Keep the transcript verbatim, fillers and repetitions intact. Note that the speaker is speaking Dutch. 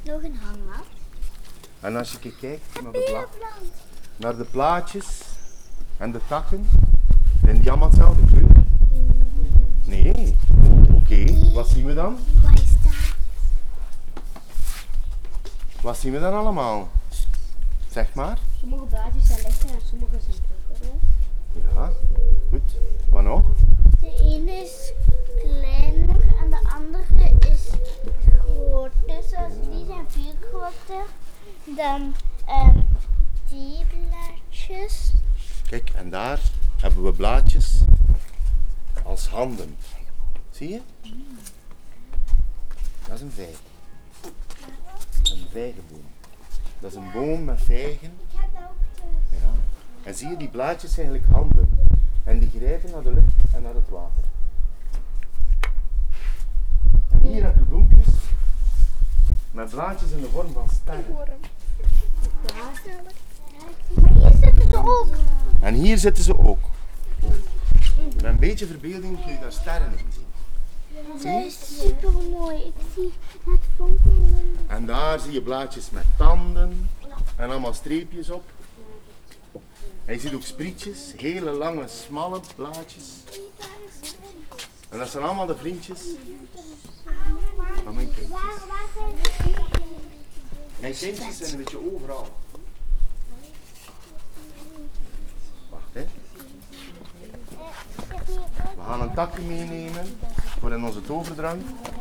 nog een hangmat. En als je kijkt naar de, bla naar de plaatjes en de takken, zijn die allemaal hetzelfde kleur? Nee. Oh, oké. Okay. Wat zien we dan? Wat is dat? Wat zien we dan allemaal? Zeg maar. Sommige blaadjes zijn lichter en sommige zijn donkerder. Ja, goed. Wat nog? De ene is kleiner en de andere is groter. Zoals die zijn veel groter dan um, die blaadjes. Kijk, en daar hebben we blaadjes als handen. Zie je? Dat is een vijg. Een vijgenboom. Dat is een boom met vijgen. Ik heb dat ook thuis. Ja. En zie je, die blaadjes zijn eigenlijk handen. En die grijpen naar de lucht en naar het water. En hier heb je bloempjes met blaadjes in de vorm van sterren. Maar hier zitten ze ook. En hier zitten ze ook. Met een beetje verbeelding kun je daar sterren in zien. Dat is super mooi. Ik zie het fonkelen. En daar zie je blaadjes met tanden en allemaal streepjes op. En je ziet ook sprietjes, hele lange, smalle blaadjes. En dat zijn allemaal de vriendjes van mijn kindjes. Mijn kindjes zijn een beetje overal. Wacht, hè. We gaan een takje meenemen voor in onze toverdrank.